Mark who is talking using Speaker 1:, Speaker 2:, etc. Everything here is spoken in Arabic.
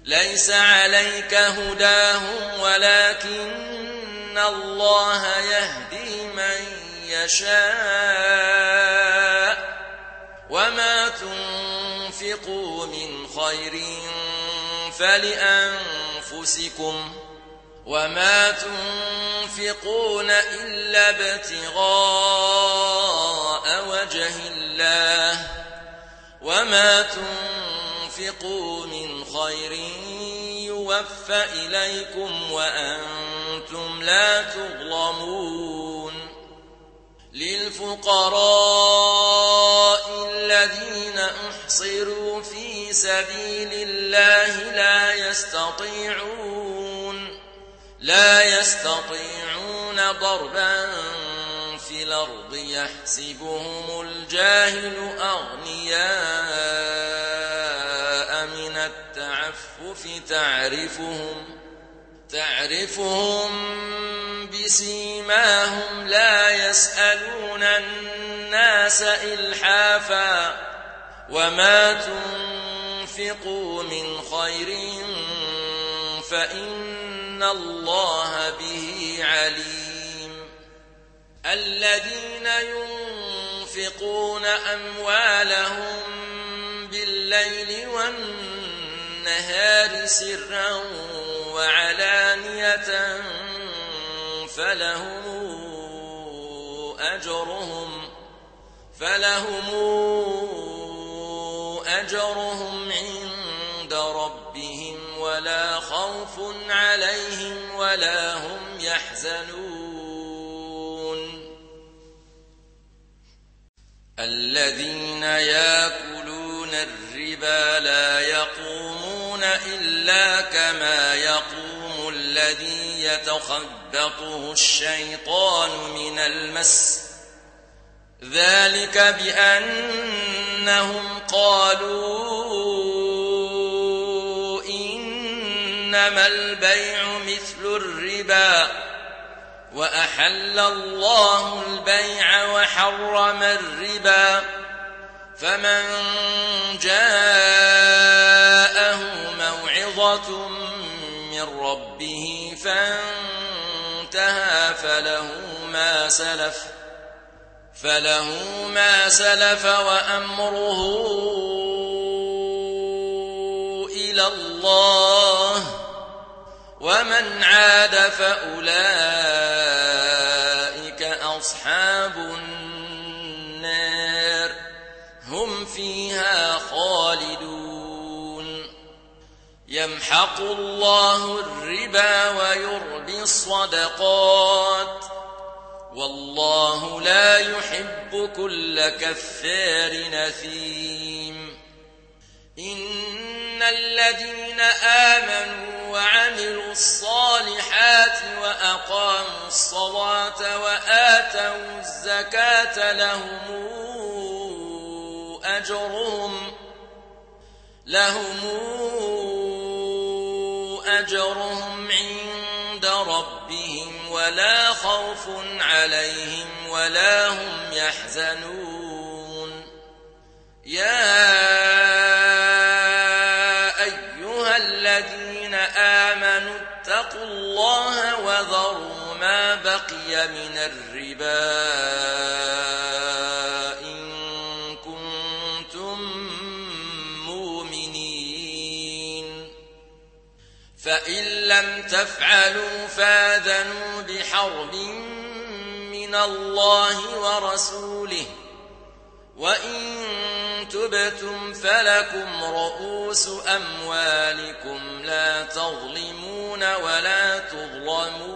Speaker 1: ليس عليك هداهم ولكن الله يهدي من يشاء وما تنفقوا من خير فلأنفسكم وما تنفقون إلا ابتغاء وجه الله وما تنفقوا من خير يوفى إليكم وأنتم لا تظلمون للفقراء الذين أحصروا في سبيل الله لا يستطيعون ضربا في الأرض يحسبهم الجاهل أغنياء من التعفف تعرفهم بسيماهم لا يسألون الناس إلحافا وما تنفقوا من خير فإن الله به عليم الذين ينفقون أموالهم بالليل والنهار سرا وعلانية فلهم أجرهم عند ربهم ولا خوف عليهم ولا هم يحزنون الذين يأكلون الربا لا يقومون إلا كما يقوم الذي يتخبطه الشيطان من المس ذلك بأنهم قالوا إنما البيع مثل الربا وأحل الله البيع وحرم الربا فمن جاءه موعظة من ربه فانتهى فله ما سلف وأمره إلى الله ومن عاد فأولئك أصحاب النار هم فيها خالدون يمحق الله الربا ويربي الصدقات والله لا يحب كل كفار أثيم إن الذين آمنوا وعملوا الصالحات وأقاموا الصلاة وآتوا الزكاة لهم أجرهم عند ربهم ولا خوف عليهم ولا هم يحزنون يا أيها الذين آمنوا اتقوا الله وذروا ما بقي من الربا إن كنتم مؤمنين فإن لم تفعلوا فآذنوا بحرب من الله ورسوله وإن تبتم فلكم رؤوس أموالكم لا تظلمون ولا تظلمون